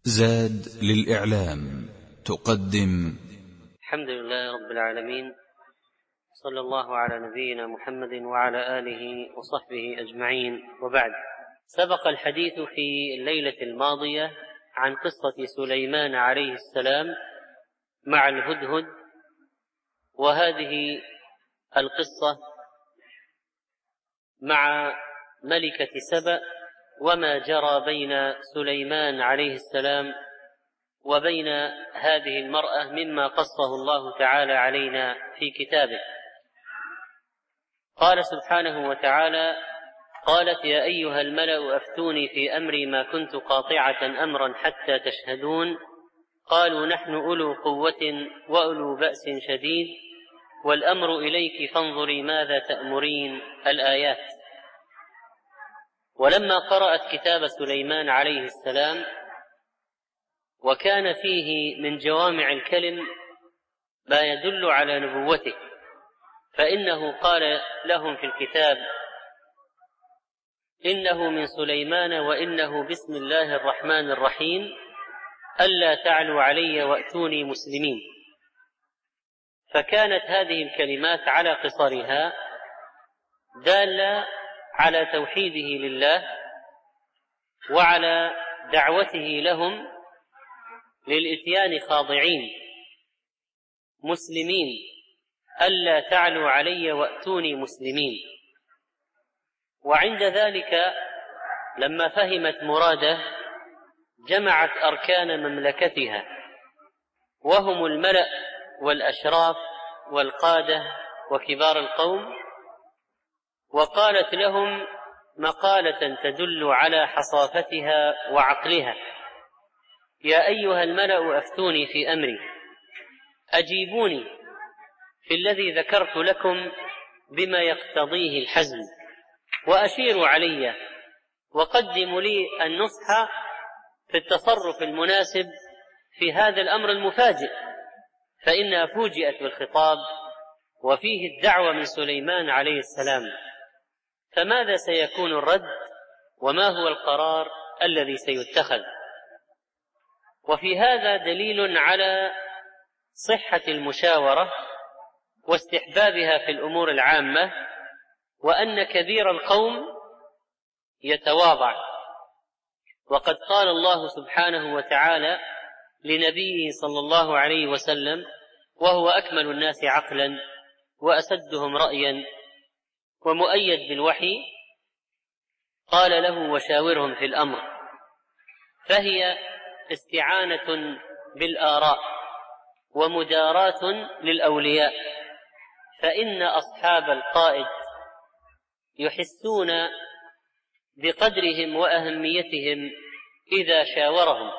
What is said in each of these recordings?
زاد للإعلام تقدم. الحمد لله رب العالمين، صلى الله على نبينا محمد وعلى آله وصحبه أجمعين، وبعد. سبق الحديث في الليلة الماضية عن قصة سليمان عليه السلام مع الهدهد، وهذه القصة مع ملكة سبأ وما جرى بين سليمان عليه السلام وبين هذه المرأة مما قصه الله تعالى علينا في كتابه. قال سبحانه وتعالى: قالت يا أيها الملأ أفتوني في أمري ما كنت قاطعة أمرا حتى تشهدون. قالوا نحن أولو قوة وأولو بأس شديد والأمر إليك فانظري ماذا تأمرين. الآيات. ولما قرأت كتاب سليمان عليه السلام وكان فيه من جوامع الكلم ما يدل على نبوته، فإنه قال لهم في الكتاب: إنه من سليمان وإنه بسم الله الرحمن الرحيم ألا تعلوا علي وأتوني مسلمين. فكانت هذه الكلمات على قصرها دالة على توحيده لله وعلى دعوته لهم للإتيان خاضعين مسلمين، ألا تعلوا علي وأتوني مسلمين. وعند ذلك لما فهمت مراده جمعت أركان مملكتها وهم الملأ والأشراف والقادة وكبار القوم، وقالت لهم مقالة تدل على حصافتها وعقلها: يا أيها الملأ أفتوني في أمري، أجيبوني في الذي ذكرت لكم بما يقتضيه الحزم، وأشيروا علي وقدموا لي النصح في التصرف المناسب في هذا الأمر المفاجئ، فإنها فوجئت بالخطاب وفيه الدعوة من سليمان عليه السلام، فماذا سيكون الرد وما هو القرار الذي سيتخذ؟ وفي هذا دليل على صحة المشاورة واستحبابها في الأمور العامة، وأن كبير القوم يتواضع. وقد قال الله سبحانه وتعالى لنبيه صلى الله عليه وسلم وهو أكمل الناس عقلا وأسدهم رأيا ومؤيد بالوحي، قال له: وشاورهم في الأمر. فهي استعانة بالآراء ومداراة للأولياء، فإن أصحاب القائد يحسون بقدرهم وأهميتهم إذا شاورهم.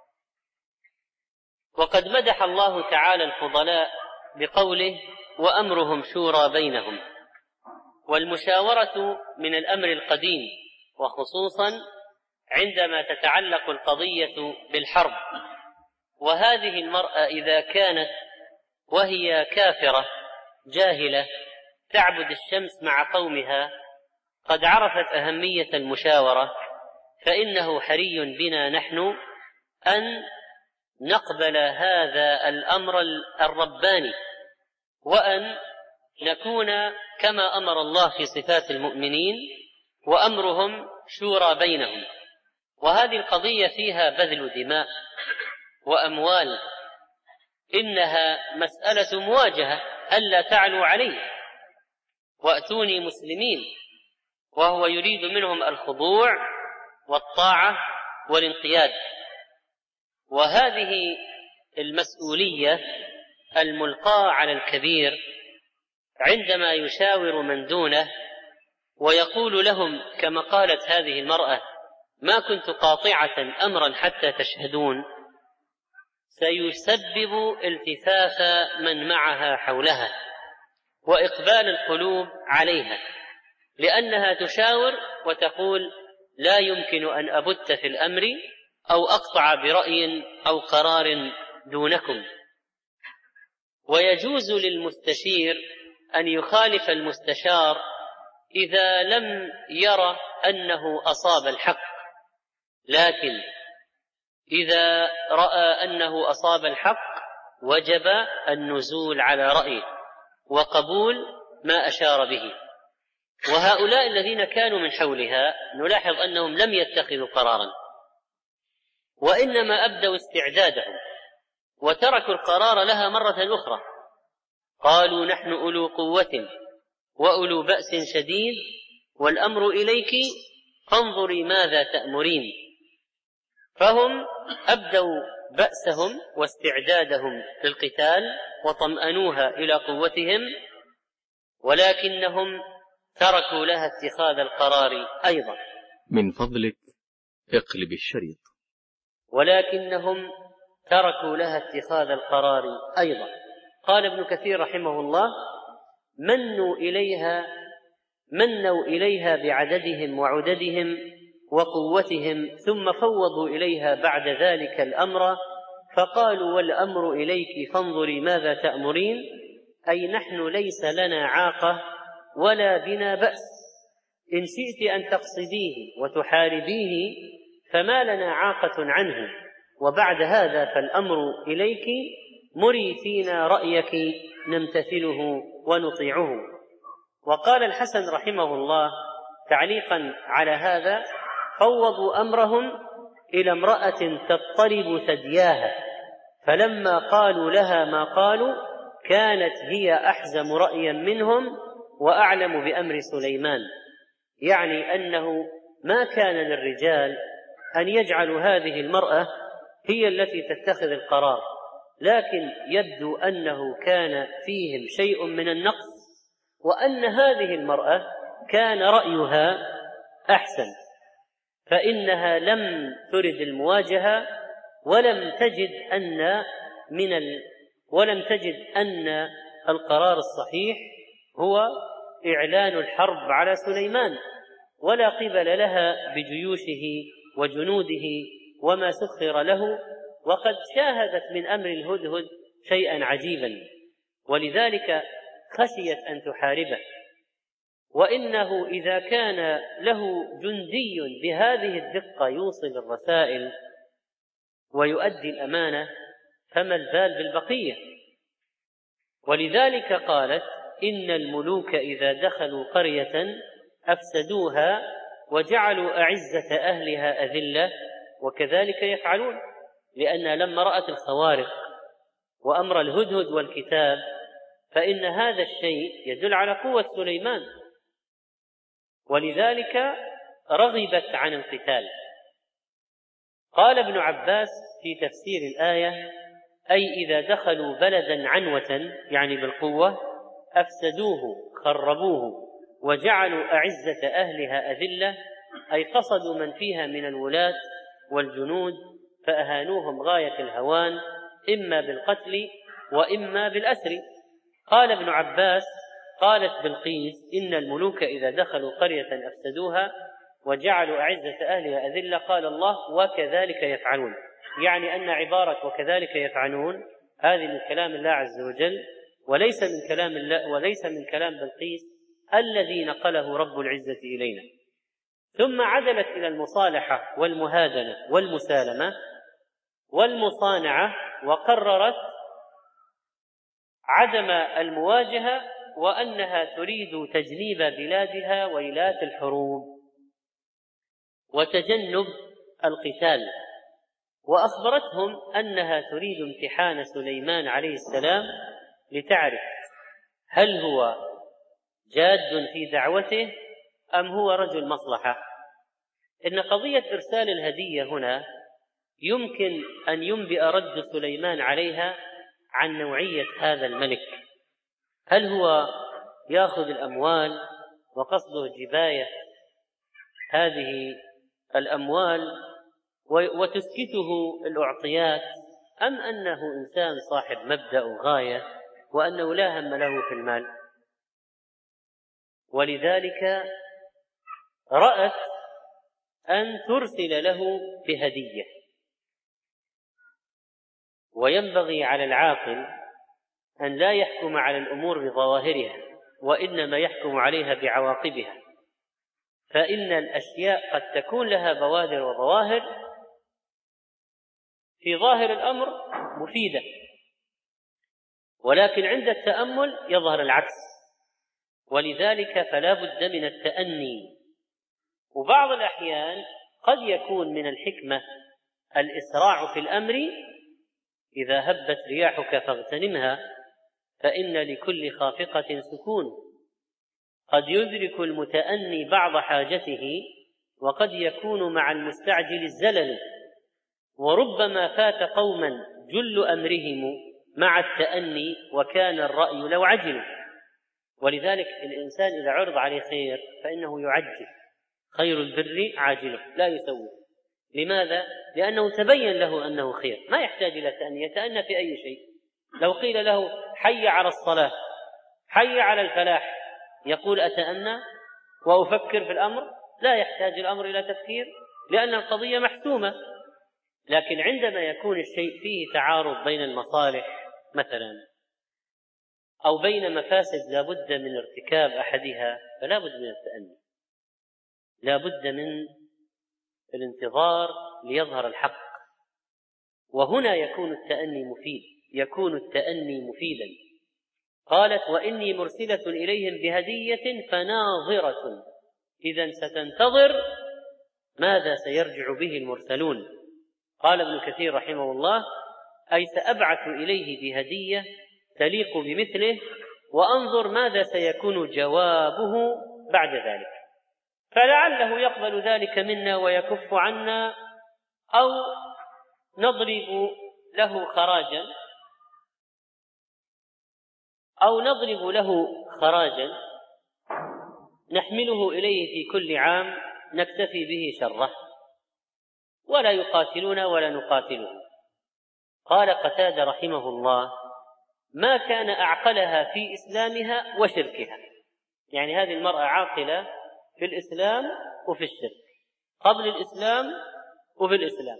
وقد مدح الله تعالى الفضلاء بقوله: وأمرهم شورى بينهم. والمشاورة من الأمر القديم، وخصوصا عندما تتعلق القضية بالحرب. وهذه المرأة إذا كانت وهي كافرة جاهلة تعبد الشمس مع قومها قد عرفت أهمية المشاورة، فإنه حري بنا نحن أن نقبل هذا الأمر الرباني، وأن نكون كما أمر الله في صفات المؤمنين: وأمرهم شورى بينهم. وهذه القضية فيها بذل دماء وأموال، إنها مسألة مواجهة: ألا تعلوا علي وأتوني مسلمين، وهو يريد منهم الخضوع والطاعة والانقياد. وهذه المسؤولية الملقاة على الكبير عندما يشاور من دونه ويقول لهم كما قالت هذه المرأة: ما كنت قاطعة أمرا حتى تشهدون، سيسبب التفاف من معها حولها وإقبال القلوب عليها، لأنها تشاور وتقول: لا يمكن أن أبت في الأمر أو أقطع برأي أو قرار دونكم. ويجوز للمستشير أن يخالف المستشار إذا لم يرى أنه أصاب الحق، لكن إذا رأى أنه أصاب الحق وجب النزول على رأيه وقبول ما أشار به. وهؤلاء الذين كانوا من حولها نلاحظ أنهم لم يتخذوا قرارا، وإنما أبدوا استعدادهم وتركوا القرار لها مرة أخرى. قالوا نحن أولو قوة وأولو بأس شديد والأمر إليك فانظري ماذا تأمرين. فهم أبدوا بأسهم واستعدادهم للقتال وطمأنوها إلى قوتهم، ولكنهم تركوا لها اتخاذ القرار أيضا. من فضلك اقلب الشريط. ولكنهم تركوا لها اتخاذ القرار أيضا. قال ابن كثير رحمه الله: منوا إليها بعددهم وعددهم وقوتهم، ثم فوضوا إليها بعد ذلك الأمر فقالوا والأمر إليك فانظري ماذا تأمرين، أي نحن ليس لنا عاقة ولا بنا بأس، إن شئت أن تقصديه وتحاربيه فما لنا عاقة عنه، وبعد هذا فالأمر إليك، مري فينا رأيك نمتثله ونطيعه. وقال الحسن رحمه الله تعليقا على هذا: فوضوا أمرهم إلى امرأة تضطرب ثدياها، فلما قالوا لها ما قالوا كانت هي أحزم رأيا منهم وأعلم بأمر سليمان. يعني أنه ما كان للرجال أن يجعلوا هذه المرأة هي التي تتخذ القرار، لكن يبدو أنه كان فيهم شيء من النقص، وأن هذه المرأة كان رأيها أحسن، فإنها لم ترد المواجهة ولم تجد أن القرار الصحيح هو إعلان الحرب على سليمان، ولا قبل لها بجيوشه وجنوده وما سخر له، وقد شاهدت من أمر الهدهد شيئا عجيبا، ولذلك خشيت أن تحاربه. وإنه إذا كان له جندي بهذه الدقة يوصل الرسائل ويؤدي الأمانة فما البال بالبقية. ولذلك قالت: إن الملوك إذا دخلوا قرية أفسدوها وجعلوا أعزة أهلها أذلة، وكذلك يفعلون، لأن لما رأت الخوارق وأمر الهدهد والكتاب فإن هذا الشيء يدل على قوة سليمان، ولذلك رغبت عن القتال. قال ابن عباس في تفسير الآية: أي إذا دخلوا بلدا عنوة، يعني بالقوة، أفسدوه خربوه وجعلوا أعزة أهلها أذلة، أي قصدوا من فيها من الولاة والجنود فأهانوهم غاية الهوان، إما بالقتل وإما بالأسر. قال ابن عباس: قالت بلقيس: إن الملوك إذا دخلوا قرية أفسدوها وجعلوا أعزة أهلها أذلة، قال الله: وكذلك يفعلون، يعني أن عبارة وكذلك يفعلون هذه من كلام الله عز وجل، وليس من كلام الله، وليس من كلام بلقيس الذي نقله رب العزة إلينا. ثم عدلت إلى المصالحة والمهادنة والمسالمة والمصانعة، وقررت عدم المواجهة، وأنها تريد تجنيب بلادها ويلات الحروب وتجنب القتال. وأخبرتهم أنها تريد امتحان سليمان عليه السلام لتعرف هل هو جاد في دعوته أم هو رجل مصلحة. إن قضية إرسال الهدية هنا يمكن أن ينبئ رد سليمان عليها عن نوعية هذا الملك، هل هو يأخذ الأموال وقصده جباية هذه الأموال وتسكته الأعطيات، أم أنه إنسان صاحب مبدأ وغاية وأنه لا هم له في المال. ولذلك رأت أن ترسل له بهدية. وينبغي على العاقل أن لا يحكم على الأمور بظواهرها، وإنما يحكم عليها بعواقبها، فإن الأشياء قد تكون لها بوادر وظواهر، في ظاهر الأمر مفيدة، ولكن عند التأمل يظهر العكس، ولذلك فلا بد من التأني. وبعض الأحيان قد يكون من الحكمة الإسراع في الأمر، إذا هبت رياحك فاغتنمها فإن لكل خافقة سكون. قد يدرك المتأني بعض حاجته، وقد يكون مع المستعجل الزلل، وربما فات قوما جل أمرهم مع التأني وكان الرأي لو عجلوا. ولذلك الإنسان إذا عرض عليه خير فإنه يعجل، خير البر عاجله لا يسوي. لماذا؟ لأنه تبين له أنه خير، ما يحتاج إلى تأني، يتأنى في أي شيء. لو قيل له حي على الصلاة، حي على الفلاح، يقول أتأنى وأفكر في الأمر؟ لا يحتاج الأمر إلى تفكير، لأن القضية محسومة. لكن عندما يكون الشيء فيه تعارض بين المصالح مثلا، أو بين مفاسد لا بد من ارتكاب أحدها، فلا بد من التأني، لا بد من الانتظار ليظهر الحق. وهنا يكون التأني مفيد، يكون التأني مفيدا. قالت وإني مرسلة إليهم بهدية فناظرة، إذن ستنتظر ماذا سيرجع به المرسلون. قال ابن كثير رحمه الله أي سأبعث إليه بهدية تليق بمثله، وأنظر ماذا سيكون جوابه بعد ذلك، فلعله يقبل ذلك منا ويكف عنا، أو نضرب له خراجا نحمله إليه في كل عام نكتفي به شره، ولا يقاتلنا ولا نقاتله. قال قتادة رحمه الله ما كان أعقلها في إسلامها وشركها، يعني هذه المرأة عاقلة في الإسلام وفي الشرك، قبل الإسلام وفي الإسلام.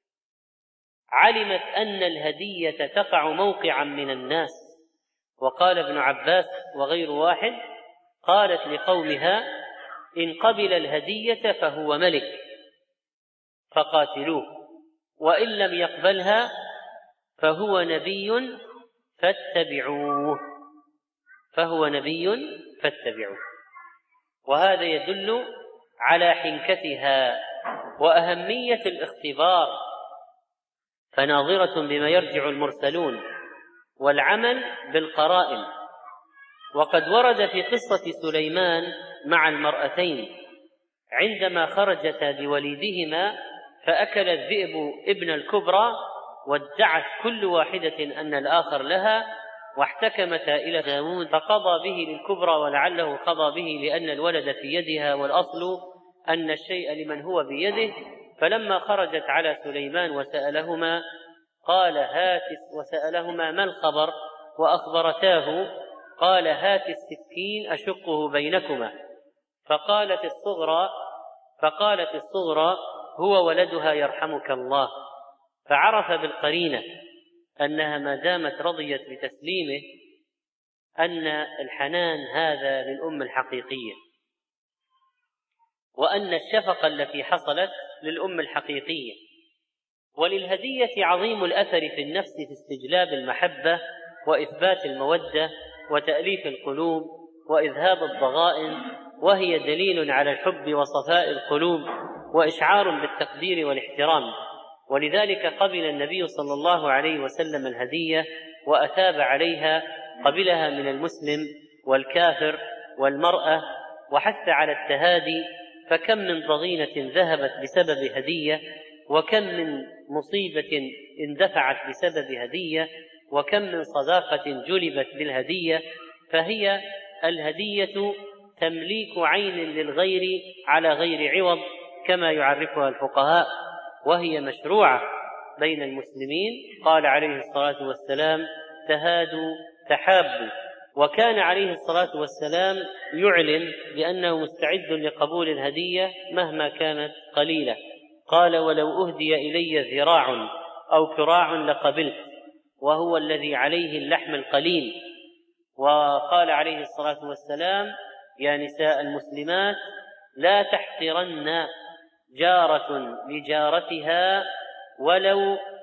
علمت أن الهدية تقع موقعا من الناس. وقال ابن عباس وغير واحد قالت لقومها إن قبل الهدية فهو ملك فقاتلوه، وإن لم يقبلها فهو نبي فاتبعوه، فهو نبي فاتبعوه. وهذا يدل على حنكتها وأهمية الاختبار، فناظرة بما يرجع المرسلون، والعمل بالقرائن. وقد ورد في قصة سليمان مع المرأتين عندما خرجتا بوليدهما فأكل الذئب ابن الكبرى، وادعت كل واحدة أن الآخر لها، واحتكمتا إلى داود فقضى به للكبرى، ولعله قضى به لأن الولد في يدها، والأصل أن الشيء لمن هو بيده. فلما خرجت على سليمان وسألهما ما الخبر وأخبرتاه، قال هات السكين أشقه بينكما. فقالت الصغرى هو ولدها يرحمك الله، فعرف بالقرينة أنها ما دامت رضيت بتسليمه أن الحنان هذا للأم الحقيقية، وأن الشفقة التي حصلت للأم الحقيقية. وللهدية عظيم الأثر في النفس في استجلاب المحبة وإثبات المودة وتأليف القلوب وإذهاب الضغائن، وهي دليل على الحب وصفاء القلوب وإشعار بالتقدير والاحترام. ولذلك قبل النبي صلى الله عليه وسلم الهدية وأثاب عليها، قبلها من المسلم والكافر والمرأة، وحث على التهادي. فكم من ضغينة ذهبت بسبب هدية، وكم من مصيبة اندفعت بسبب هدية، وكم من صداقة جلبت بالهدية. فهي الهدية تمليك عين للغير على غير عوض كما يعرفها الفقهاء، وهي مشروعة بين المسلمين. قال عليه الصلاة والسلام تهادوا تحابوا. وكان عليه الصلاة والسلام يعلن بأنه مستعد لقبول الهدية مهما كانت قليلة. قال ولو أهدي إلي ذراع أو كراع لقبلت، وهو الذي عليه اللحم القليل. وقال عليه الصلاة والسلام يا نساء المسلمات لا تحقرن جارة لجارتها ولو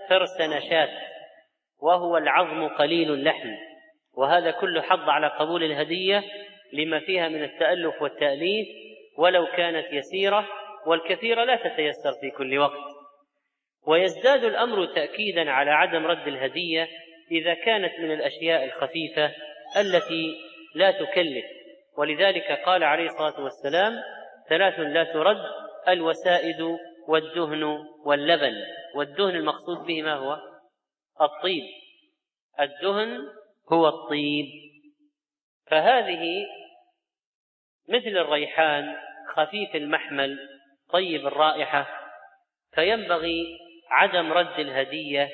فرسن شاة وهو العظم قليل اللحم، وهذا كله حض على قبول الهدية لما فيها من التألف والتأليف ولو كانت يسيرة، والكثيرة لا تتيسر في كل وقت. ويزداد الأمر تأكيدا على عدم رد الهدية إذا كانت من الأشياء الخفيفة التي لا تكلف، ولذلك قال عليه الصلاة والسلام: 3 لا ترد: الوسائد والدهن واللبن. والدهن المقصود به ما هو؟ الطيب، الدهن هو الطيب. فهذه مثل الريحان خفيف المحمل طيب الرائحة، فينبغي عدم رد الهدية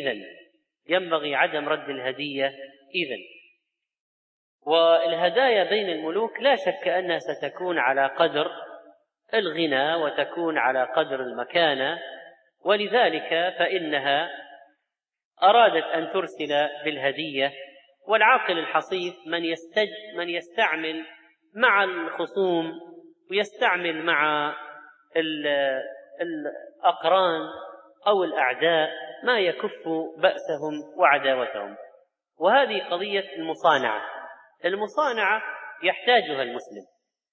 إذن. والهدايا بين الملوك لا شك أنها ستكون على قدر الغنى وتكون على قدر المكانة، ولذلك فإنها أرادت أن ترسل بالهدية. والعاقل الحصيف من يستعمل مع الخصوم ويستعمل مع الأقران أو الأعداء ما يكف بأسهم وعداوتهم. وهذه قضية المصانعة يحتاجها المسلم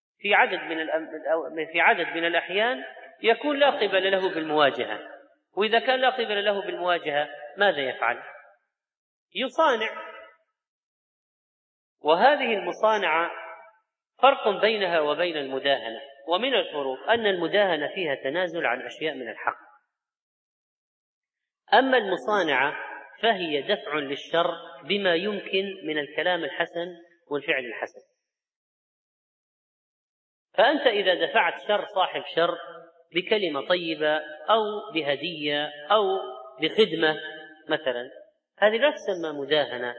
في عدد من الأحيان يكون لا قبل له بالمواجهة، وإذا كان لا قبل له بالمواجهة ماذا يفعل؟ يصانع. وهذه المصانعة فرق بينها وبين المداهنة، ومن الفروق أن المداهنة فيها تنازل عن أشياء من الحق، أما المصانعة فهي دفع للشر بما يمكن من الكلام الحسن والفعل الحسن. فأنت إذا دفعت شر صاحب شر بكلمة طيبة أو بهدية أو بخدمة مثلا، هذه لا تسمى مداهنة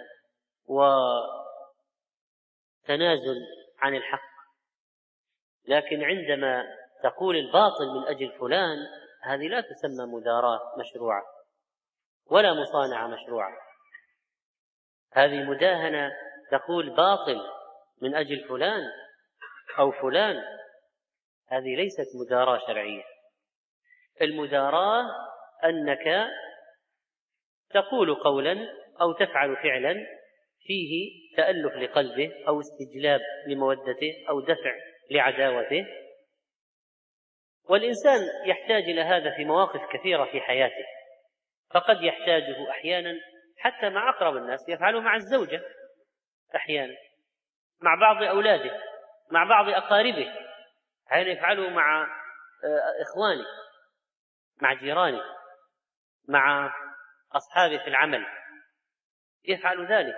وتنازل عن الحق. لكن عندما تقول الباطل من أجل فلان، هذه لا تسمى مداراة مشروعة ولا مصانعة مشروعة. هذه مداهنة، تقول باطل من أجل فلان أو فلان، هذه ليست مداراة شرعية. المداراة أنك تقول قولا أو تفعل فعلا فيه تألف لقلبه أو استجلاب لمودته أو دفع لعداوته. والإنسان يحتاج إلى هذا في مواقف كثيرة في حياته، فقد يحتاجه أحيانا حتى مع أقرب الناس، يفعله مع الزوجة أحيانا، مع بعض أولاده، مع بعض أقاربه، أحيانا يفعله مع إخوانه، مع جيرانه، مع أصحابه في العمل، يفعل ذلك.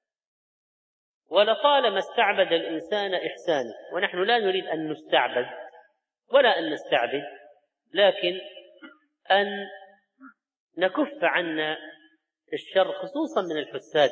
ولطالما استعبد الإنسان إحسانه، ونحن لا نريد أن نستعبد ولا أن نستعبد، لكن أن نكف عنا الشر خصوصا من الحساد.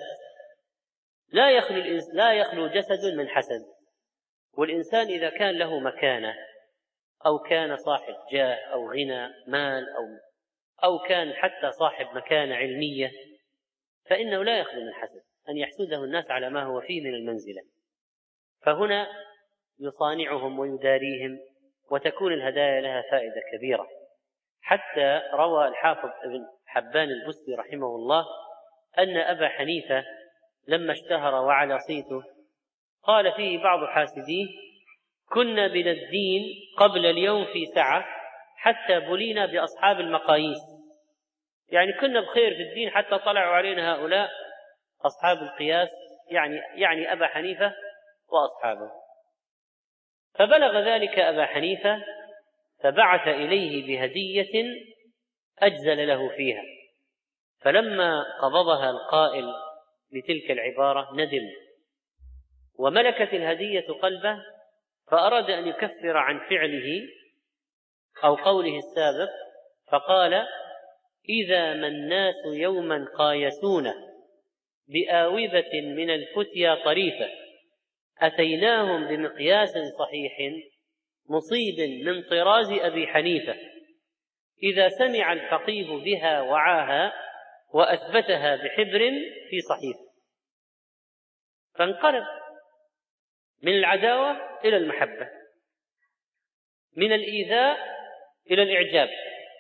لا يخلو جسد من حسد، والإنسان إذا كان له مكانة أو كان صاحب جاه أو غنى مال أو كان حتى صاحب مكانة علمية، فإنه لا يخلو من حسد، أن يحسده الناس على ما هو فيه من المنزلة. فهنا يصانعهم ويداريهم، وتكون الهدايا لها فائدة كبيرة. حتى روى الحافظ ابن حبان البستي رحمه الله أن أبا حنيفة لما اشتهر وعلى صيته قال فيه بعض حاسديه: كنا من الدين قبل اليوم في سعة حتى بلينا بأصحاب المقاييس. يعني كنا بخير في الدين حتى طلعوا علينا هؤلاء أصحاب القياس، يعني أبا حنيفة وأصحابه. فبلغ ذلك أبا حنيفة فبعث إليه بهدية أجزل له فيها، فلما قبضها القائل بتلك العبارة ندم، وملكت الهدية قلبه، فأراد أن يكفر عن فعله أو قوله السابق، فقال: إذا ما الناس يوما قايسون بآوبة من الفتيا طريفة، أتيناهم بمقياس صحيح مصيب من طراز أبي حنيفة، إذا سمع الفقيه بها وعاها وأثبتها بحبر في صحيفة. فانقلب من العداوة إلى المحبة، من الإيذاء إلى الإعجاب،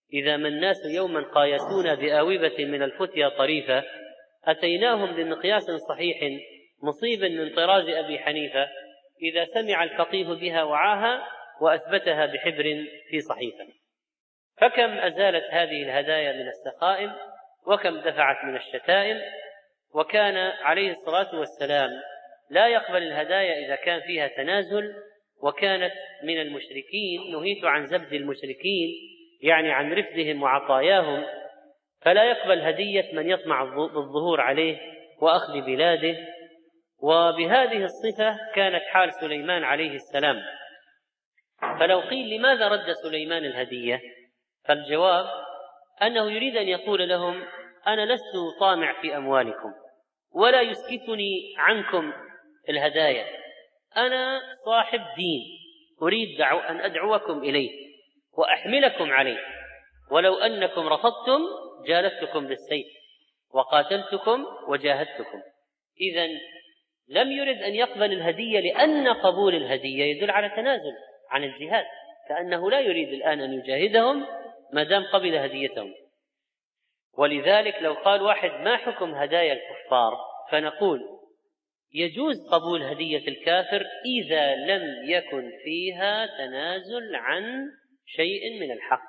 إذا ما الناس يوما قايسونا بآوبة من الفتيا طريفة أتيناهم بمقياس صحيح مصيب من طراز أبي حنيفة، إذا سمع الفقيه بها وعاها وأثبتها بحبر في صحيفة. فكم أزالت هذه الهدايا من السخائم، وكم دفعت من الشتائم. وكان عليه الصلاة والسلام لا يقبل الهدايا إذا كان فيها تنازل، وكانت من المشركين نهيت عن زبد المشركين، يعني عن رفدهم وعطاياهم، فلا يقبل هدية من يطمع بالظهور عليه وأخذ بلاده. وبهذه الصفة كانت حال سليمان عليه السلام. فلو قيل لماذا رد سليمان الهدية، فالجواب أنه يريد أن يقول لهم أنا لست طامع في أموالكم ولا يسكتني عنكم الهدايا، أنا صاحب دين أريد أن أدعوكم إليه وأحملكم عليه، ولو أنكم رفضتم جالدتكم بالسيف وقاتلتكم وجاهدتكم. إذن لم يرد أن يقبل الهدية، لأن قبول الهدية يدل على تنازل عن الجهاد، كأنه لا يريد الآن أن يجاهدهم ما دام قبل هديتهم. ولذلك لو قال واحد ما حكم هدايا الكفار، فنقول يجوز قبول هدية الكافر إذا لم يكن فيها تنازل عن شيء من الحق،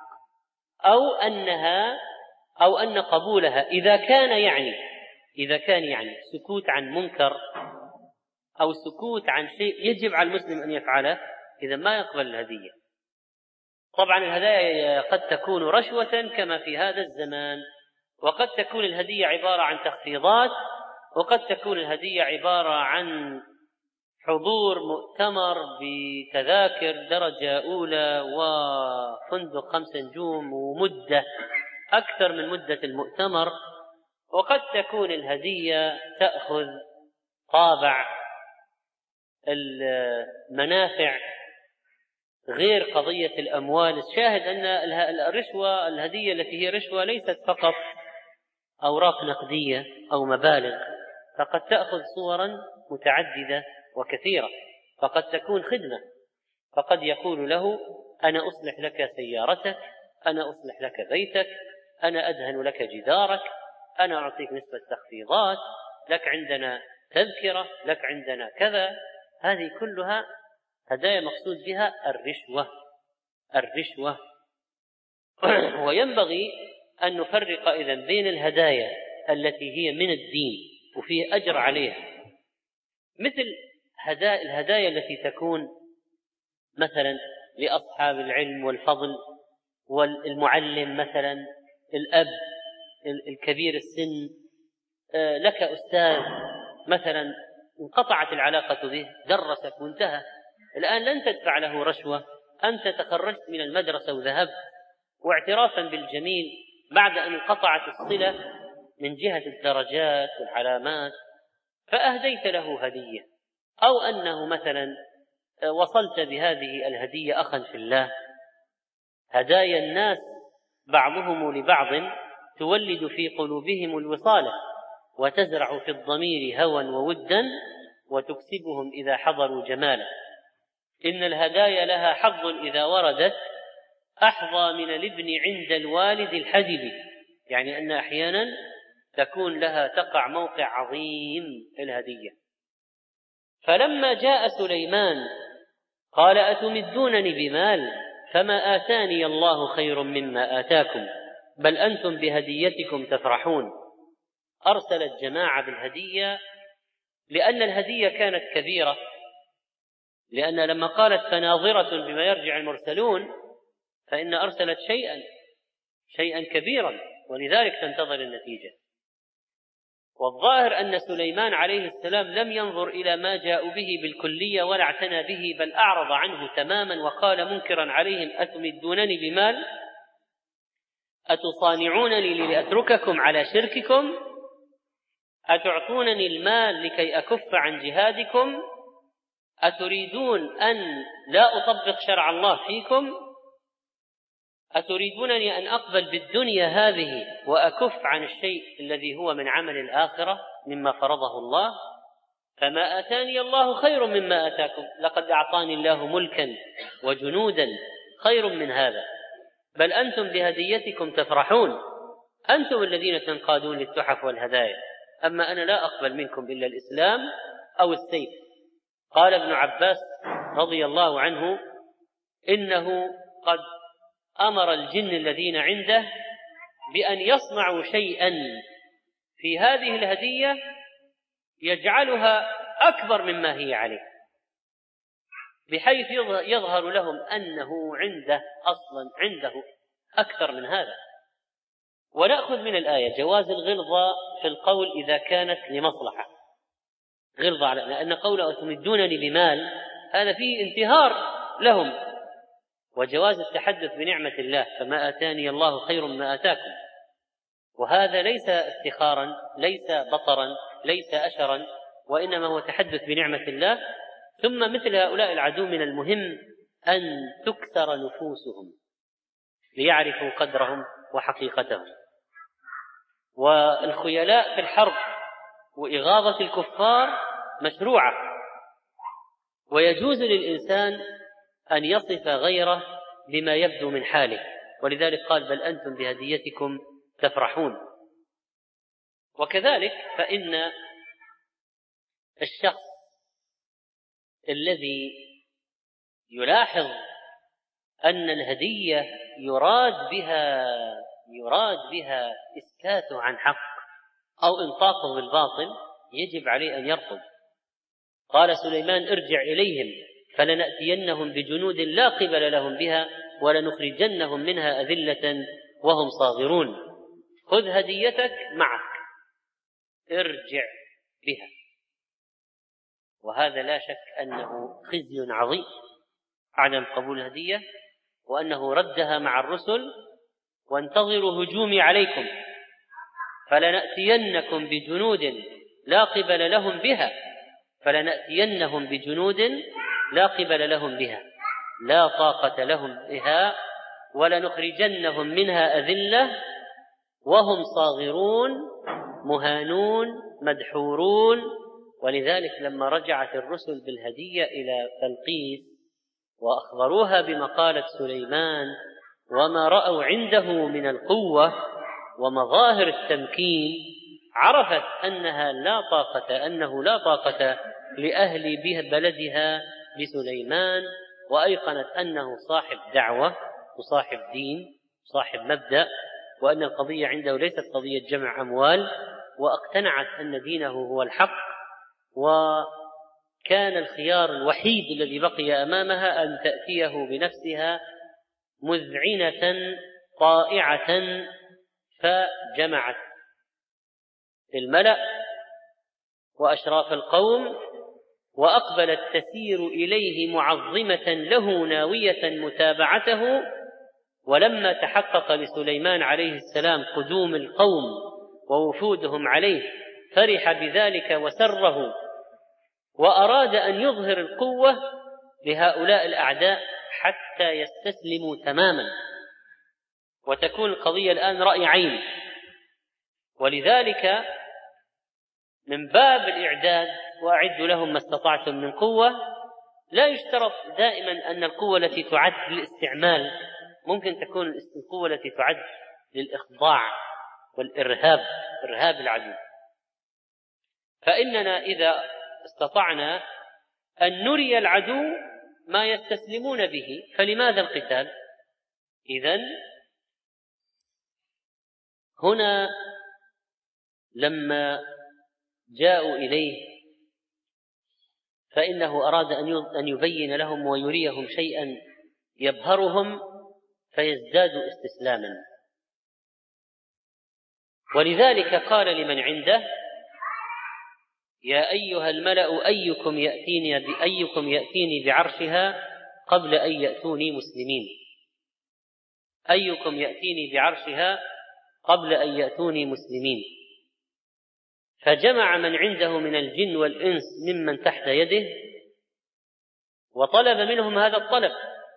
أو أن قبولها إذا كان يعني سكوت عن منكر أو سكوت عن شيء يجب على المسلم أن يفعله، إذا ما يقبل الهدية. طبعا الهدايا قد تكون رشوة كما في هذا الزمان، وقد تكون الهدية عبارة عن تخفيضات، وقد تكون الهدية عبارة عن حضور مؤتمر بتذاكر درجة أولى وفندق 5 نجوم ومدة أكثر من مدة المؤتمر، وقد تكون الهدية تأخذ طابع المنافع غير قضية الأموال. الشاهد أن الرشوة، الهدية التي هي رشوة، ليست فقط أوراق نقدية أو مبالغ، فقد تأخذ صورا متعددة وكثيرة. فقد تكون خدمة، فقد يقول له أنا أصلح لك سيارتك، أنا أصلح لك بيتك، أنا أدهن لك جدارك، أنا أعطيك نسبة تخفيضات، لك عندنا تذكرة، لك عندنا كذا. هذه كلها هدايا مقصود بها الرشوة. وينبغي أن نفرق إذن بين الهدايا التي هي من الدين وفيه أجر عليها، مثل الهدايا التي تكون مثلا لأصحاب العلم والفضل والمعلم، مثلا الأب الكبير السن، لك أستاذ مثلا انقطعت العلاقة به، درسك وانتهى، الآن لن تدفع له رشوة، أنت تخرجت من المدرسة وذهبت، واعترافا بالجميل بعد أن انقطعت الصلة من جهة الدرجات والعلامات، فأهديت له هدية. أو أنه مثلا وصلت بهذه الهدية أخا في الله. هدايا الناس بعضهم لبعض تولد في قلوبهم الوصالة، وتزرع في الضمير هوى وودا، وتكسبهم إذا حضروا جمالا. إن الهدايا لها حظ إذا وردت أحظى من الابن عند الوالد الحدب، يعني أن أحيانا تكون لها تقع موقع عظيم الهدية. فلما جاء سليمان قال أتمدونني بمال فما آتاني الله خير مما آتاكم بل أنتم بهديتكم تفرحون. أرسل الجماعة بالهدية لأن الهدية كانت كبيرة، لأن لما قالت فناظرة بما يرجع المرسلون فإن أرسلت شيئا كبيرا، ولذلك تنتظر النتيجة. والظاهر أن سليمان عليه السلام لم ينظر إلى ما جاءوا به بالكلية ولا اعتنى به، بل أعرض عنه تماما وقال منكرا عليهم أتمدونني بمال أتصانعونني لأترككم على شرككم أتعطونني المال لكي أكف عن جهادكم أتريدون أن لا أطبق شرع الله فيكم أتريدونني أن أقبل بالدنيا هذه وأكف عن الشيء الذي هو من عمل الآخرة مما فرضه الله. فما آتاني الله خير مما آتاكم لقد أعطاني الله ملكا وجنودا خير من هذا بل أنتم بهديتكم تفرحون، أنتم الذين تنقادون للتحف والهدايا، أما أنا لا أقبل منكم إلا الإسلام أو السيف. قال ابن عباس رضي الله عنه: إنه قد أمر الجن الذين عنده بأن يصنعوا شيئا في هذه الهدية يجعلها أكبر مما هي عليه، بحيث يظهر لهم أنه عنده أكثر من هذا. ونأخذ من الآية جواز الغلظة في القول إذا كانت لمصلحة، غلظة لأن قوله تمدونني بمال هذا فيه انتهار لهم، وجواز التحدث بنعمة الله: فما آتاني الله خير مما آتاكم. وهذا ليس افتخارا، ليس بطرا، ليس أشرا، وإنما هو تحدث بنعمة الله. ثم مثل هؤلاء العدو من المهم أن تكسر نفوسهم ليعرفوا قدرهم وحقيقتهم. والخيلاء في الحرب وإغاظة الكفار مشروعة، ويجوز للإنسان أن يصف غيره بما يبدو من حاله، ولذلك قال: بل أنتم بهديتكم تفرحون. وكذلك فإن الشخص الذي يلاحظ أن الهدية يراد بها إسكاته عن حق أو إنطاقه بالباطل يجب عليه أن يرفض. قال سليمان: ارجع إليهم فلنأتينهم بجنود لا قبل لهم بها ولنخرجنهم منها أذلة وهم صاغرون. خذ هديتك معك، ارجع بها. وهذا لا شك أنه خزي عظيم عدم قبول الهدية، وأنه ردها مع الرسل: وانتظروا هجومي عليكم فلنأتينكم بجنود لا قبل لهم بها، فلنأتينهم بجنود لا قبل لهم بها لا طاقة لهم بها ولنخرجنهم منها أذلة وهم صاغرون مهانون مدحورون. ولذلك لما رجعت الرسل بالهدية إلى بلقيس وأخبروها بمقالة سليمان وما رأوا عنده من القوة ومظاهر التمكين، عرفت أنه لا طاقة لأهل بلدها بسليمان، وأيقنت أنه صاحب دعوة وصاحب دين وصاحب مبدأ، وأن القضية عنده ليست قضية جمع أموال، واقتنعت أن دينه هو الحق. وكان الخيار الوحيد الذي بقي أمامها أن تأتيه بنفسها مذعنة طائعة، فجمعت الملأ وأشراف القوم وأقبلت تسير إليه معظمة له ناوية متابعته. ولما تحقق لسليمان عليه السلام قدوم القوم ووفودهم عليه فرح بذلك وسره، وأراد أن يظهر القوة لهؤلاء الأعداء حتى يستسلموا تماما وتكون القضية الآن رأي عين. ولذلك من باب الإعداد وأعدوا لهم ما استطعتم من قوة، لا يشترط دائما أن القوة التي تعد للاستعمال، ممكن تكون القوة التي تعد للإخضاع والإرهاب، إرهاب العدو. فإننا إذا استطعنا أن نري العدو ما يستسلمون به فلماذا القتال؟ إذن هنا لما جاءوا إليه فإنه أراد أن يبين لهم ويريهم شيئا يبهرهم فيزدادوا استسلاما. ولذلك قال لمن عنده: يا أيها الملأ أيكم يأتيني بعرشها قبل أن يأتوني مسلمين. أيكم يأتيني بعرشها قبل أن يأتوني مسلمين. فجمع من عنده من الجن والإنس ممن تحت يده وطلب منهم هذا الطلب: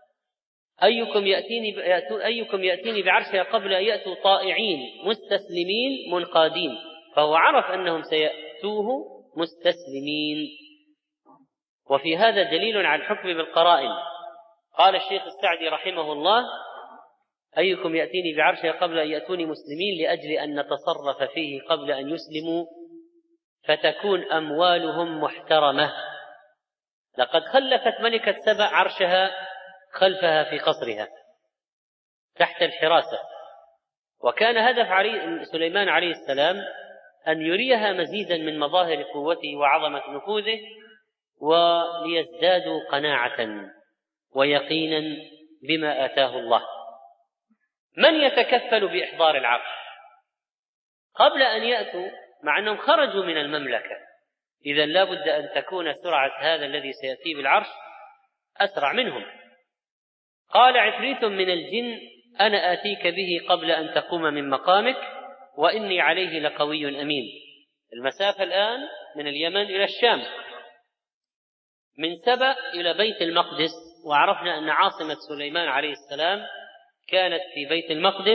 أيكم يأتيني بعرشها قبل أن يأتوا طائعين مستسلمين منقادين. فهو عرف أنهم سيأتوه مستسلمين. وفي هذا دليل على الحكم بالقرائن. قال الشيخ السعدي رحمه الله: أيكم يأتيني بعرشها قبل أن يأتوني مسلمين لأجل أن نتصرف فيه قبل أن يسلموا فتكون أموالهم محترمة. لقد خلفت ملكة سبأ عرشها خلفها في قصرها تحت الحراسة، وكان هدف سليمان عليه السلام أن يريها مزيدا من مظاهر قوته وعظمة نفوذه وليزدادوا قناعة ويقينا بما آتاه الله. من يتكفل بإحضار العرش قبل أن يأتوا، مع أنهم خرجوا من المملكة؟ إذن لا بد أن تكون سرعة هذا الذي سيأتي بالعرش أسرع منهم. قال عفريت من الجن أنا آتيك به قبل أن تقوم من مقامك وإني عليه لقوي أمين. المسافة الآن من اليمن إلى الشام، من سبأ إلى بيت المقدس، وعرفنا أن عاصمة سليمان عليه السلام كانت في بيت المقدس،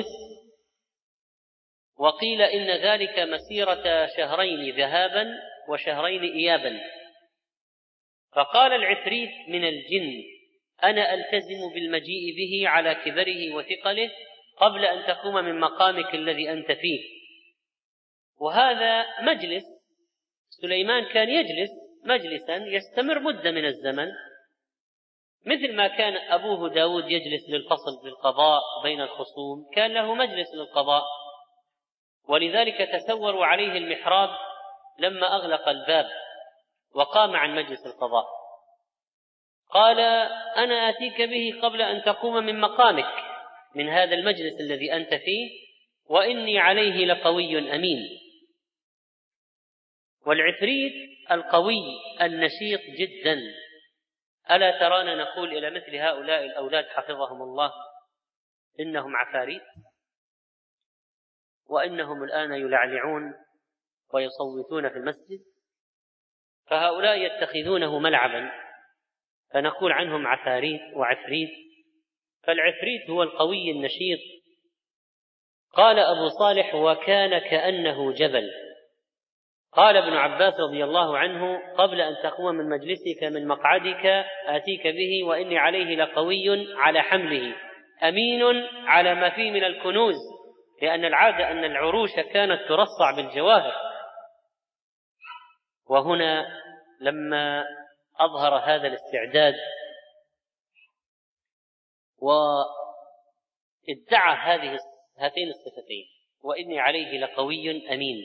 وقيل إن ذلك مسيرة شهرين ذهابا وشهرين إيابا. فقال العفريت من الجن أنا ألتزم بالمجيء به على كبره وثقله قبل أن تقوم من مقامك الذي أنت فيه. وهذا مجلس سليمان كان يجلس مجلسا يستمر مدة من الزمن، مثل ما كان أبوه داود يجلس للفصل بالقضاء بين الخصوم، كان له مجلس للقضاء، ولذلك تسوروا عليه المحراب لما أغلق الباب وقام عن مجلس القضاء. قال أنا آتيك به قبل أن تقوم من مقامك، من هذا المجلس الذي أنت فيه، وإني عليه لقوي أمين. والعفريت القوي النشيط جدا، ألا ترانا نقول إلى مثل هؤلاء الأولاد حفظهم الله إنهم عفاريت، وإنهم الآن يلعلعون ويصوتون في المسجد، فهؤلاء يتخذونه ملعبا، فنقول عنهم عفاريت وعفريت. فالعفريت هو القوي النشيط. قال أبو صالح وكان كأنه جبل. قال ابن عباس رضي الله عنه قبل أن تقوم من مجلسك من مقعدك آتيك به وإني عليه لقوي على حمله أمين على ما فيه من الكنوز، لأن العادة أن العروش كانت ترصع بالجواهر. وهنا لما أظهر هذا الاستعداد وادعى هاتين الصفتين وإني عليه لقوي أمين،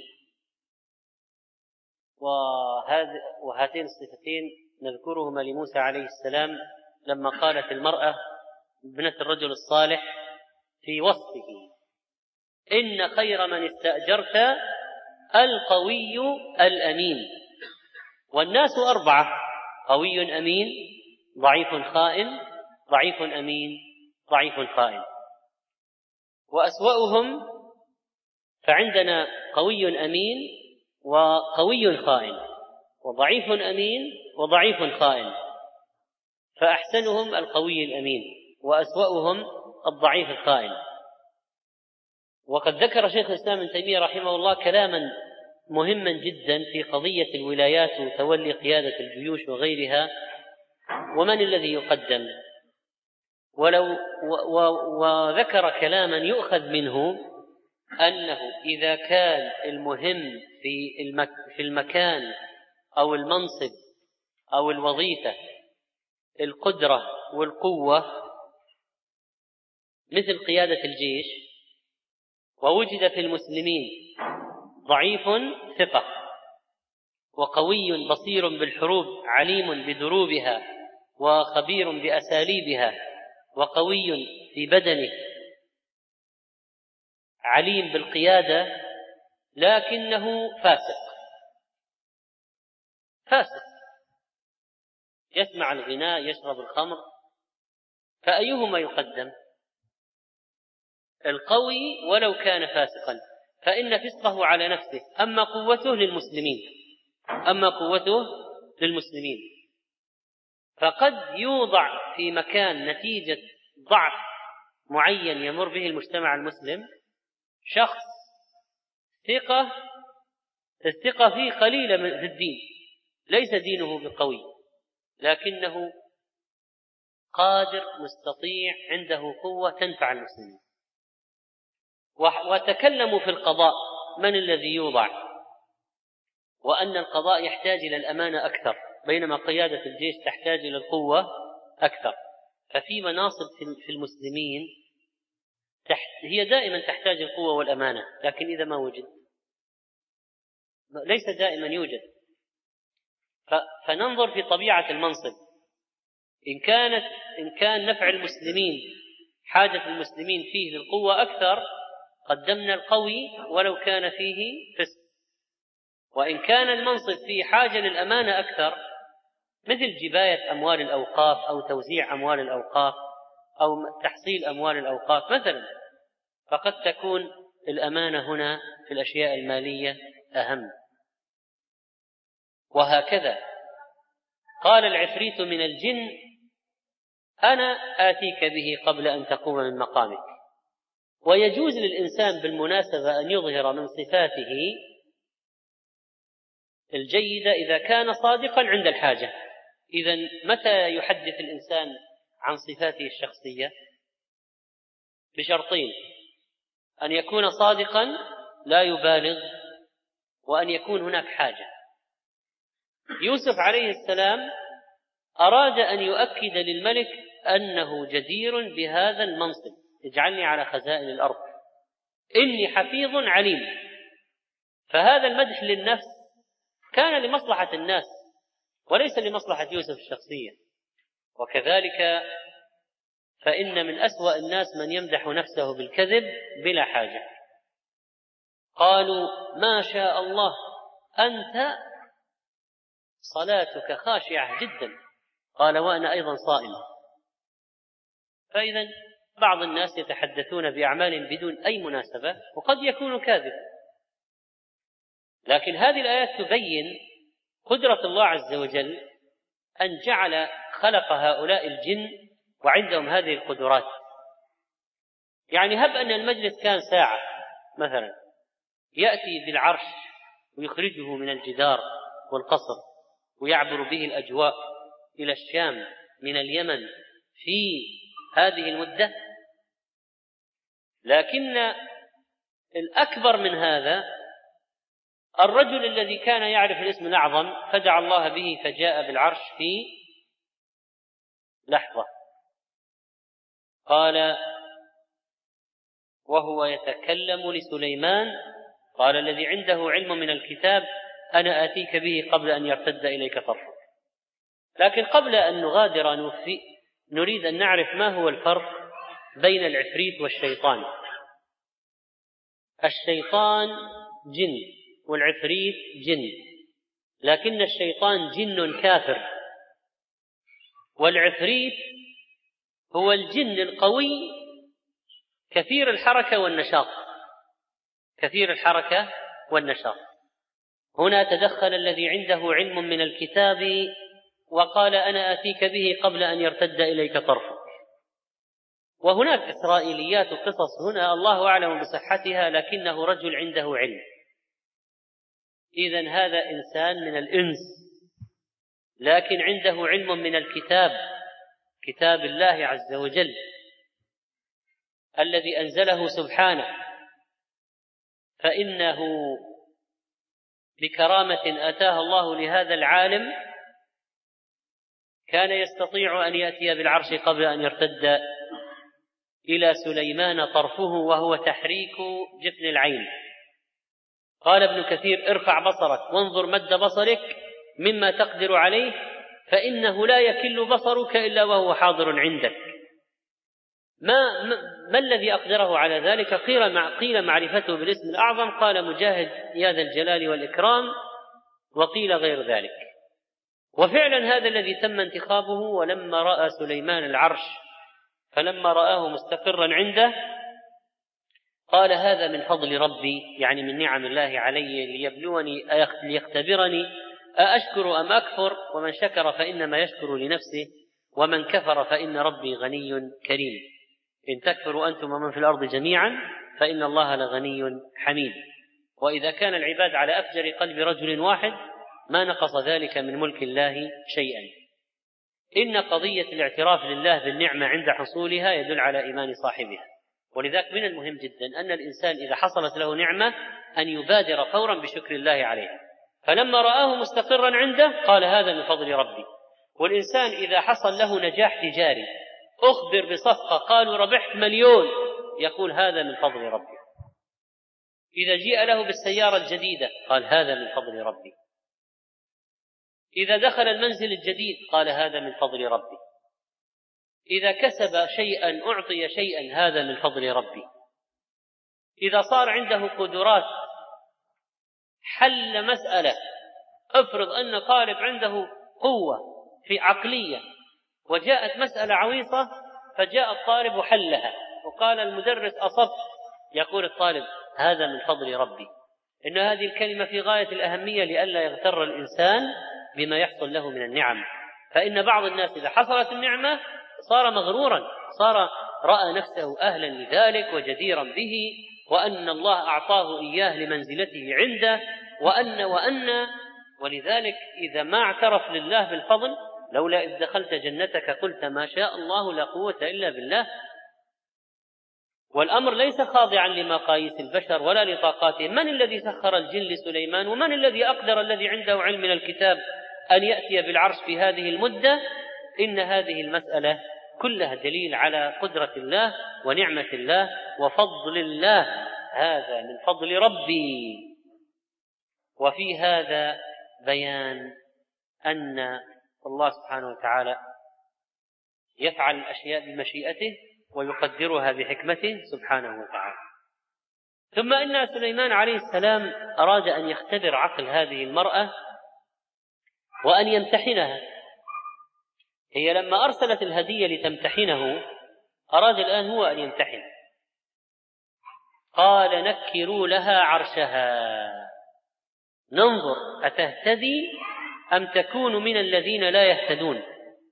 وهاتين الصفتين نذكرهما لموسى عليه السلام لما قالت المرأة ابنة الرجل الصالح في وصفه إن خير من استأجرت القوي الأمين. والناس أربعة: قوي أمين، ضعيف خائن، ضعيف أمين، ضعيف خائن. وأسوأهم فعندنا قوي أمين وقوي خائن، وضعيف أمين وضعيف خائن، فأحسنهم القوي الأمين وأسوأهم الضعيف الخائن. وقد ذكر شيخ الإسلام ابن تيمية رحمه الله كلاما مهما جدا في قضية الولايات وتولي قيادة الجيوش وغيرها، ومن الذي يقدم، وذكر كلاما يؤخذ منه أنه إذا كان المهم في المكان أو المنصب أو الوظيفة القدرة والقوة مثل قيادة الجيش، ووجد في المسلمين ضعيف ثقة وقوي بصير بالحروب عليم بدروبها وخبير بأساليبها وقوي في بدنه عليم بالقيادة، لكنه فاسق يسمع الغناء يشرب الخمر، فأيهما يقدم؟ القوي ولو كان فاسقا فإن فسقه على نفسه، أما قوته للمسلمين. فقد يوضع في مكان نتيجة ضعف معين يمر به المجتمع المسلم شخص الثقة فيه قليلة في الدين، ليس دينه بقوي، لكنه قادر مستطيع عنده قوة تنفع المسلمين. وتكلموا في القضاء من الذي يوضع، وأن القضاء يحتاج إلى الأمانة أكثر، بينما قيادة الجيش تحتاج إلى القوة أكثر. ففي مناصب في المسلمين هي دائما تحتاج القوة والأمانة، لكن إذا ما وجد ليس دائما يوجد. فننظر في طبيعة المنصب، إن كان نفع المسلمين، حاجة المسلمين فيه للقوة أكثر، قدمنا القوي ولو كان فيه فسق. وإن كان المنصب فيه حاجة للأمانة أكثر، مثل جباية أموال الأوقاف أو توزيع أموال الأوقاف أو تحصيل أموال الأوقاف مثلا، فقد تكون الأمانة هنا في الأشياء المالية أهم. وهكذا قال العفريت من الجن: أنا آتيك به قبل أن تقوم من مقامك. ويجوز للإنسان بالمناسبة أن يظهر من صفاته الجيدة إذا كان صادقا عند الحاجة. إذن متى يحدث الإنسان عن صفاته الشخصية؟ بشرطين: أن يكون صادقا لا يبالغ، وأن يكون هناك حاجة. يوسف عليه السلام أراد أن يؤكد للملك أنه جدير بهذا المنصب: اجعلني على خزائن الأرض إني حفيظ عليم. فهذا المدح للنفس كان لمصلحة الناس وليس لمصلحة يوسف الشخصية. وكذلك فإن من أسوأ الناس من يمدح نفسه بالكذب بلا حاجة. قالوا: ما شاء الله، أنت صلاتك خاشعة جدا. قال: وأنا أيضا صائم. فإذا بعض الناس يتحدثون بأعمال بدون أي مناسبة، وقد يكون كاذب. لكن هذه الآيات تبين قدرة الله عز وجل أن جعل خلق هؤلاء الجن وعندهم هذه القدرات. يعني هب أن المجلس كان ساعة مثلا، يأتي بالعرش ويخرجه من الجدار والقصر ويعبر به الأجواء إلى الشام من اليمن في هذه المدة. لكن الأكبر من هذا الرجل الذي كان يعرف الاسم الأعظم فدعا الله به فجاء بالعرش في لحظة. قال وهو يتكلم لسليمان: قال الذي عنده علم من الكتاب أنا آتيك به قبل أن يرتد إليك طرفك. لكن قبل أن نغادر نريد أن نعرف ما هو الفرق بين العفريت والشيطان. الشيطان جن والعفريت جن، لكن الشيطان جن كافر، والعفريت هو الجن القوي كثير الحركة والنشاط. كثير الحركة والنشاط. هنا تدخل الذي عنده علم من الكتاب وقال أنا آتيك به قبل أن يرتد إليك طرفك. وهناك إسرائيليات وقصص هنا الله أعلم بصحتها، لكنه رجل عنده علم. إذن هذا إنسان من الإنس، لكن عنده علم من الكتاب، كتاب الله عز وجل الذي أنزله سبحانه. فإنه بكرامة آتاها الله لهذا العالم كان يستطيع أن يأتي بالعرش قبل أن يرتد إلى سليمان طرفه، وهو تحريك جفن العين. قال ابن كثير: ارفع بصرك وانظر مد بصرك مما تقدر عليه، فإنه لا يكل بصرك إلا وهو حاضر عندك. ما الذي أقدره على ذلك؟ قيل معرفته بالاسم الأعظم، قال مجاهد: يا ذا الجلال والإكرام، وقيل غير ذلك. وفعلا هذا الذي تم انتخابه. ولما رأى سليمان العرش فلما رآه مستقرا عنده قال: هذا من فضل ربي، يعني من نعم الله علي، ليبلوني ليختبرني أأشكر أم أكفر، ومن شكر فإنما يشكر لنفسه ومن كفر فإن ربي غني كريم. إن تكفروا أنتم ومن في الأرض جميعا فإن الله لغني حميد. وإذا كان العباد على أفجر قلب رجل واحد ما نقص ذلك من ملك الله شيئا. إن قضية الاعتراف لله بالنعمة عند حصولها يدل على إيمان صاحبها، ولذلك من المهم جدا أن الإنسان إذا حصلت له نعمة أن يبادر فورا بشكر الله عليها، فلما رآه مستقرا عنده قال هذا من فضل ربي. والإنسان إذا حصل له نجاح تجاري أخبر بصفقة قالوا ربحت 1,000,000 يقول هذا من فضل ربي. إذا جيء له بالسيارة الجديدة قال هذا من فضل ربي. إذا دخل المنزل الجديد قال هذا من فضل ربي. إذا كسب شيئا أعطي شيئا هذا من فضل ربي. إذا صار عنده قدرات حل مسألة، افرض أن طالب عنده قوة في عقلية وجاءت مسألة عويصة فجاء الطالب وحلها وقال المدرس أصبت، يقول الطالب هذا من فضل ربي. إن هذه الكلمة في غاية الأهمية لئلا يغتر الإنسان بما يحصل له من النعم، فإن بعض الناس إذا حصلت النعمة صار مغرورا، صار رأى نفسه أهلا لذلك وجديرا به، وأن الله أعطاه إياه لمنزلته عنده وأن ولذلك إذا ما اعترف لله بالفضل لولا إذ دخلت جنتك قلت ما شاء الله لا قوة إلا بالله. والأمر ليس خاضعا لمقاييس البشر ولا لطاقاتهم. من الذي سخر الجن لسليمان؟ ومن الذي أقدر الذي عنده علم من الكتاب أن يأتي بالعرش في هذه المدة؟ إن هذه المسألة كلها دليل على قدرة الله ونعمة الله وفضل الله، هذا من فضل ربي. وفي هذا بيان أن الله سبحانه وتعالى يفعل الأشياء بمشيئته ويقدرها بحكمته سبحانه وتعالى. ثم إن سليمان عليه السلام أراد أن يختبر عقل هذه المرأة وأن يمتحنها. هي لما أرسلت الهدية لتمتحنه أراد الآن هو أن يمتحن. قال نكروا لها عرشها ننظر أتهتدي أم تكون من الذين لا يهتدون.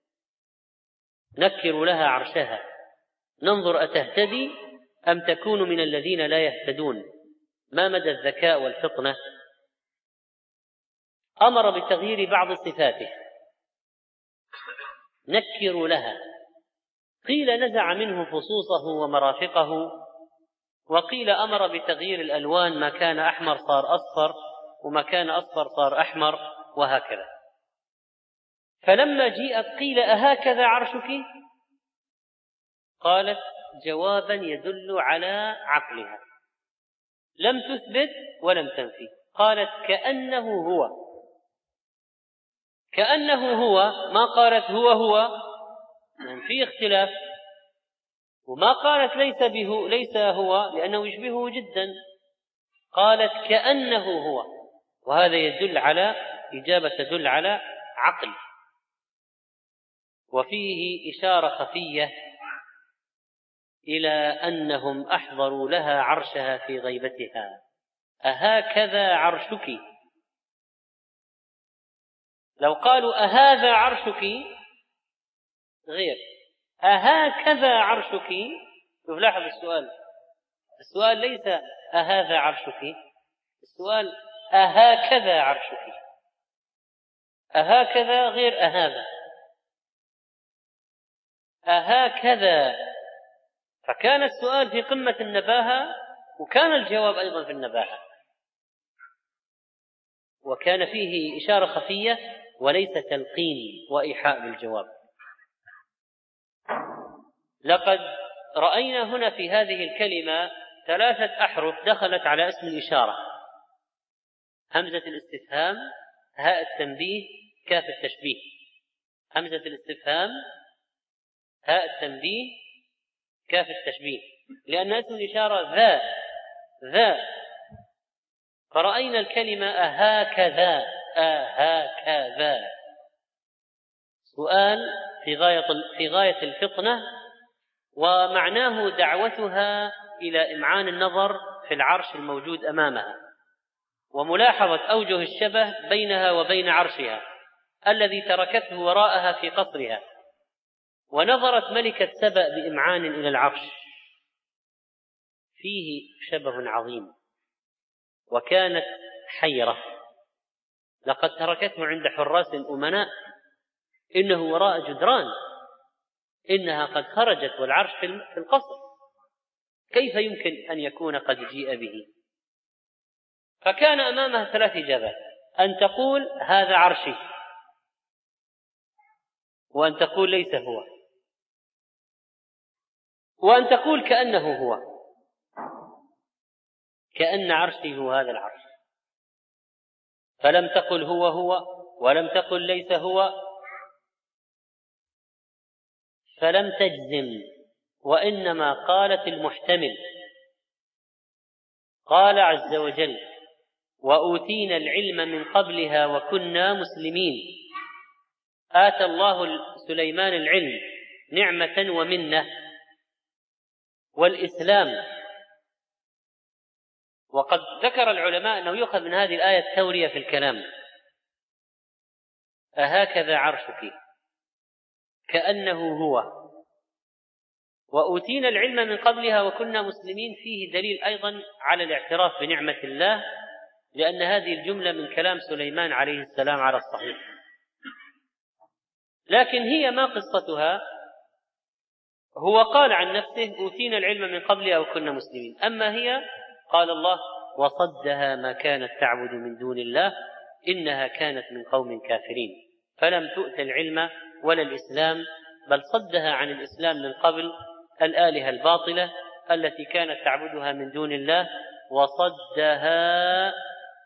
نكروا لها عرشها ننظر أتهتدي أم تكون من الذين لا يهتدون. ما مدى الذكاء والفطنة؟ أمر بتغيير بعض صفاته. نكروا لها، قيل نزع منه فصوصه ومرافقه، وقيل أمر بتغيير الألوان، ما كان أحمر صار أصفر وما كان أصفر صار أحمر وهكذا. فلما جيءت قيل أهكذا عرشك؟ قالت جوابا يدل على عقلها، لم تثبت ولم تنفي. قالت كأنه هو. كأنه هو، ما قالت هو يعني في اختلاف، وما قالت ليس هو لأنه يشبهه جدا. قالت كأنه هو، وهذا يدل على إجابة تدل على عقل. وفيه إشارة خفية إلى أنهم أحضروا لها عرشها في غيبتها. أهكذا عرشك؟ لو قالوا أهذا عرشك غير، أهكذا عرشك. شوف لاحظ السؤال ليس أهذا عرشك، السؤال أهكذا عرشك. أهكذا غير أهذا، أهكذا. فكان السؤال في قمة النباهة وكان الجواب أيضا في النباهة، وكان فيه إشارة خفية وليس تلقين وإيحاء بالجواب. لقد رأينا هنا في هذه الكلمة 3 أحرف دخلت على اسم الإشارة: همزة الاستفهام، هاء التنبيه، كاف التشبيه. همزة الاستفهام، هاء التنبيه، كاف التشبيه، لأن اسم الإشارة ذا. فرأينا الكلمة أهكذا، أهكذا. سؤال في غاية الفطنة، ومعناه دعوتها إلى إمعان النظر في العرش الموجود أمامها، وملاحظة أوجه الشبه بينها وبين عرشها الذي تركته وراءها في قصرها. ونظرت ملكة سبأ بإمعان إلى العرش، فيه شبه عظيم. وكانت حيرة، لقد تركته عند حراس أمناء، إنه وراء جدران، إنها قد خرجت والعرش في القصر. كيف يمكن أن يكون قد جيء به؟ فكان أمامه 3 إجابات: أن تقول هذا عرشي، وأن تقول ليس هو، وأن تقول كأنه هو، كأن عرشي هو هذا العرش. فلم تقل هو هو، ولم تقل ليس هو، فلم تجزم، وإنما قالت المحتمل. قال عز وجل: وأوتينا العلم من قبلها وكنا مسلمين. آتى الله سليمان العلم نعمة ومنة والإسلام. وقد ذكر العلماء أنه يؤخذ من هذه الآية التورية في الكلام: أهكذا عرشك، كأنه هو، وأوتينا العلم من قبلها وكنا مسلمين. فيه دليل أيضا على الاعتراف بنعمة الله، لأن هذه الجملة من كلام سليمان عليه السلام على الصحيح. لكن هي ما قصتها؟ هو قال عن نفسه: أوتينا العلم من قبلها وكنا مسلمين. أما هي، قال الله: وصدها ما كانت تعبد من دون الله إنها كانت من قوم كافرين. فلم تؤت العلم ولا الإسلام، بل صدها عن الإسلام من قبل الآلهة الباطلة التي كانت تعبدها من دون الله، وصدها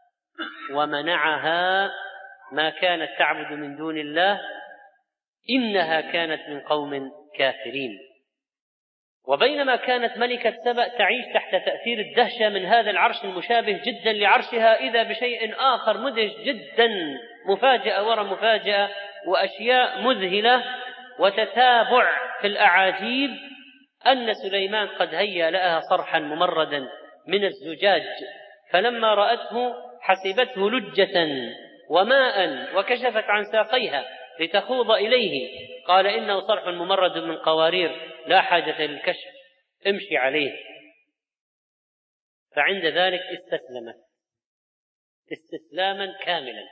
ومنعها ما كانت تعبد من دون الله إنها كانت من قوم كافرين. وبينما كانت ملكة سبأ تعيش تحت تأثير الدهشة من هذا العرش المشابه جدا لعرشها، إذا بشيء آخر مدهش جدا، مفاجأة وراء مفاجأة، وأشياء مذهلة وتتابع في الأعاجيب، أن سليمان قد هيأ لها صرحا ممردا من الزجاج، فلما رأته حسبته لجة وماء، وكشفت عن ساقيها لتخوض إليه. قال: إنه صرح ممرد من قوارير لا حاجة للكشف، امشي عليه. فعند ذلك استسلمت استسلاما كاملا.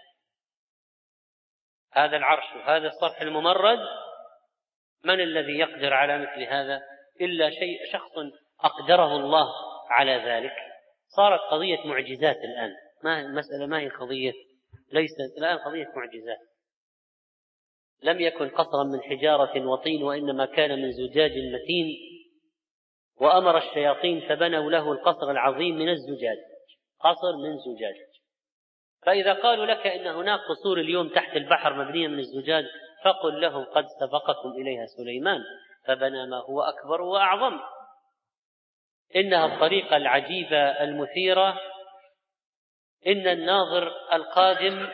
هذا العرش وهذا الصرح الممرد، من الذي يقدر على مثل هذا إلا شخص أقدره الله على ذلك. صارت قضية معجزات الآن، ما المسألة ما هي قضية، ليست الآن قضية معجزات. لم يكن قصرا من حجارة وطين، وإنما كان من زجاج متين. وأمر الشياطين فبنوا له القصر العظيم من الزجاج، قصر من زجاج. فإذا قالوا لك إن هناك قصور اليوم تحت البحر مبنية من الزجاج، فقل لهم: قد سبقكم إليها سليمان فبنى ما هو أكبر وأعظم. إنها الطريقة العجيبة المثيرة. إن الناظر القادم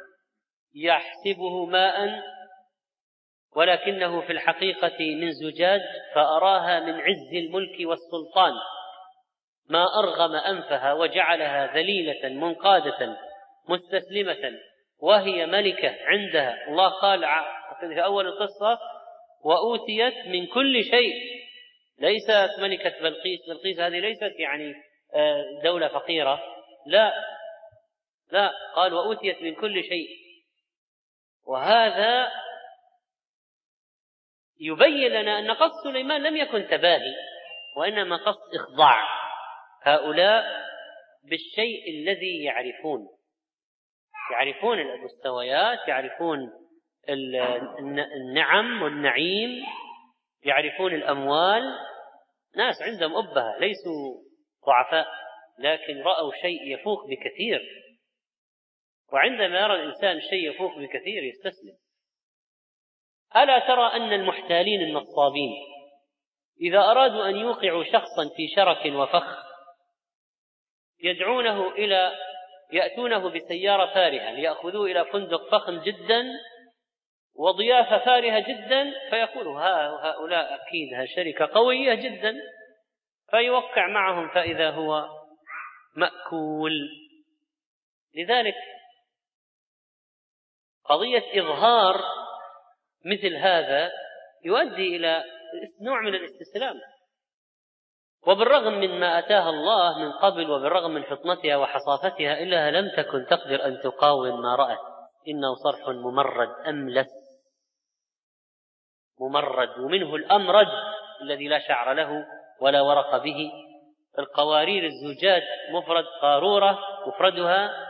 يحسبه ماء، ولكنه في الحقيقة من زجاج، فأراها من عز الملك والسلطان ما أرغم أنفها وجعلها ذليلة منقادة مستسلمة، وهي ملكة عندها. الله قال في أول القصة: وأوتيت من كل شيء. ليست ملكة بلقيس هذه ليست يعني دولة فقيرة، لا، قال: وأوتيت من كل شيء. وهذا يبين لنا أن قصد سليمان لم يكن تباهي، وإنما قصد إخضاع هؤلاء بالشيء الذي يعرفون المستويات، يعرفون النعم والنعيم، يعرفون الأموال. ناس عندهم أبهة، ليسوا ضعفاء، لكن رأوا شيء يفوق بكثير. وعندما يرى الإنسان شيء يفوق بكثير يستسلم. ألا ترى أن المحتالين النصابين إذا أرادوا أن يوقعوا شخصا في شرك وفخ يأتونه بسيارة فارهة ليأخذوه إلى فندق فخم جدا وضيافة فارهة جدا، فيقولوا: هؤلاء أكيد شركة قوية جدا، فيوقع معهم، فإذا هو مأكول. لذلك قضية إظهار مثل هذا يؤدي إلى نوع من الاستسلام. وبالرغم من ما أتاها الله من قبل، وبالرغم من فطنتها وحصافتها، إلا لم تكن تقدر أن تقاوم ما رأت. إنه صرح ممرد أملس ممرد، ومنه الأمرد الذي لا شعر له ولا ورق به، القوارير الزجاج مفرد، قارورة مفردها.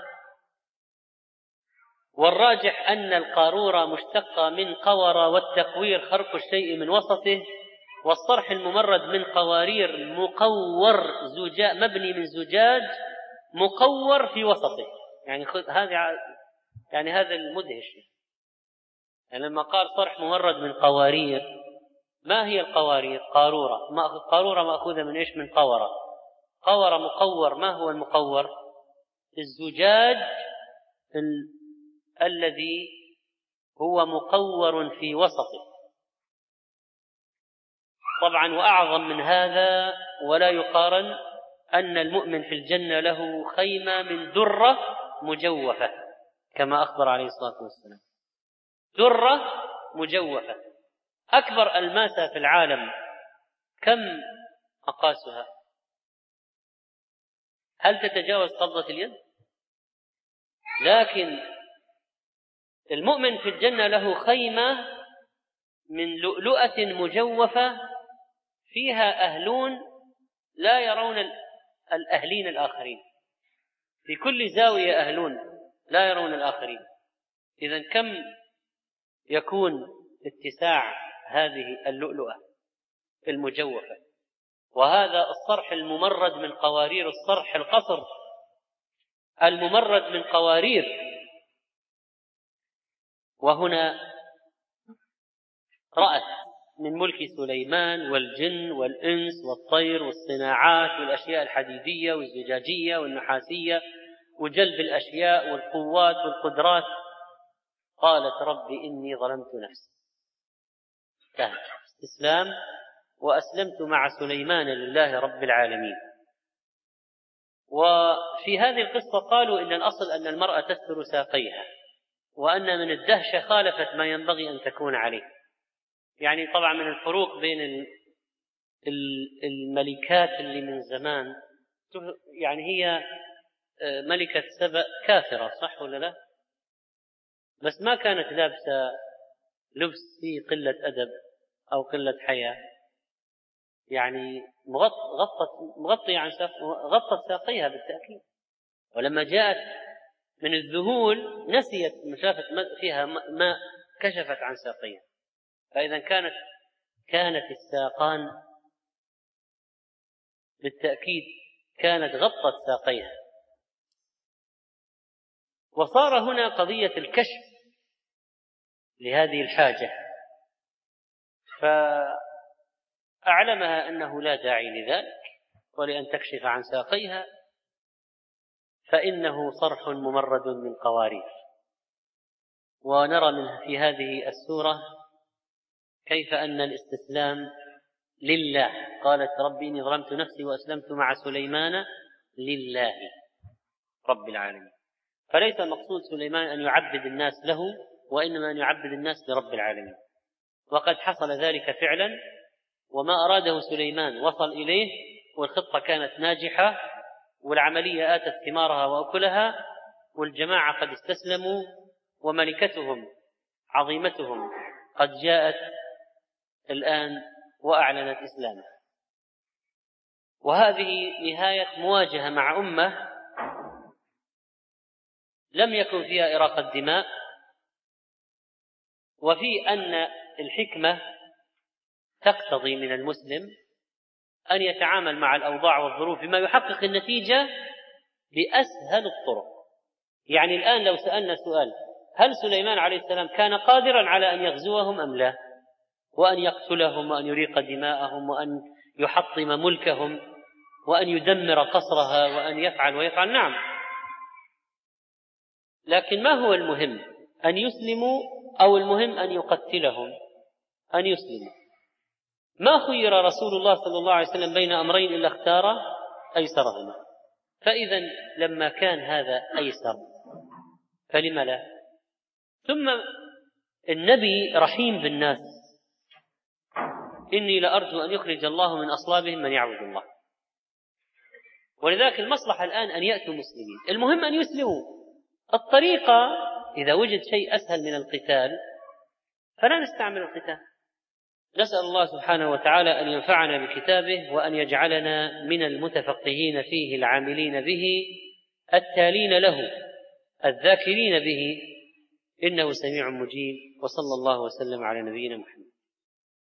والراجح أن القارورة مشتقة من قور، والتقوير خرق الشيء من وسطه، والصرح الممرد من قوارير مقور زجاج، مبني من زجاج مقور في وسطه. يعني هذا المدهش. يعني لما قال صرح ممرد من قوارير، ما هي القوارير؟ قارورة. قارورة مأخوذة من إيش؟ من قورة. قورة مقور. ما هو المقور؟ الزجاج الذي هو مقور في وسطه. طبعا وأعظم من هذا ولا يقارن أن المؤمن في الجنة له خيمة من درة مجوفة، كما أخبر عليه الصلاة والسلام. درة مجوفة. أكبر ألماسة في العالم كم أقاسها؟ هل تتجاوز قبضة اليد؟ لكن المؤمن في الجنة له خيمة من لؤلؤة مجوفة فيها أهلون لا يرون الأهلين الآخرين، في كل زاوية أهلون لا يرون الآخرين. إذن كم يكون اتساع هذه اللؤلؤة المجوفة؟ وهذا الصرح الممرد من قوارير، الصرح القصر الممرد من قوارير. وهنا رأت من ملك سليمان والجن والإنس والطير والصناعات والأشياء الحديدية والزجاجية والنحاسية وجلب الأشياء والقوات والقدرات. قالت رب إني ظلمت نفسي. استسلام، وأسلمت مع سليمان لله رب العالمين. وفي هذه القصة قالوا إن الأصل أن المرأة تستر ساقيها، وأن من الدهشة خالفت ما ينبغي أن تكون عليه. يعني طبعا من الفروق بين الملكات اللي من زمان، يعني هي ملكة سبأ كافرة صح ولا لا؟ بس ما كانت لابسة لبس فيه قلة أدب أو قلة حياة، يعني غطت ساقيها بالتأكيد. ولما جاءت من الذهول نسيت، شافت فيها ماء كشفت عن ساقيها. فإذا كانت الساقان بالتأكيد كانت غطت ساقيها. وصار هنا قضية الكشف لهذه الحاجة، فأعلمها أنه لا داعي لذلك ولأن تكشف عن ساقيها، فإنه صرح ممرد من قوارير. ونرى في هذه السورة كيف أن الاستسلام لله. قالت ربي إني ظلمت نفسي وأسلمت مع سليمان لله رب العالمين. فليس المقصود سليمان أن يعبد الناس له، وإنما أن يعبد الناس لرب العالمين. وقد حصل ذلك فعلا، وما أراده سليمان وصل إليه، والخطة كانت ناجحة، والعملية آتت ثمارها وأكلها، والجماعة قد استسلموا، وملكتهم عظيمتهم قد جاءت الآن وأعلنت إسلامها. وهذه نهاية مواجهة مع أمة لم يكن فيها إراقة دماء، وفي أن الحكمة تقتضي من المسلم أن يتعامل مع الأوضاع والظروف بما يحقق النتيجة بأسهل الطرق. يعني الآن لو سألنا سؤال: هل سليمان عليه السلام كان قادرا على أن يغزوهم أم لا؟ وأن يقتلهم وأن يريق دماءهم وأن يحطم ملكهم وأن يدمر قصرها وأن يفعل ويفعل؟ نعم. لكن ما هو المهم؟ أن يسلموا أو المهم أن يقتلهم؟ أن يسلموا. ما خير رسول الله صلى الله عليه وسلم بين أمرين إلا اختار أيسرهما. فإذا لما كان هذا أيسر فلم لا؟ ثم النبي رحيم بالناس: إني لأرجو أن يخرج الله من أصلابهم من يعبد الله. ولذلك المصلحة الآن أن يأتوا مسلمين، المهم أن يسلموا. الطريقة إذا وجد شيء أسهل من القتال فلا نستعمل القتال، نسأل الله سبحانه وتعالى أن ينفعنا بكتابه وأن يجعلنا من المتفقهين فيه العاملين به التالين له الذاكرين به، إنه سميع مجيب. وصلى الله وسلم على نبينا محمد.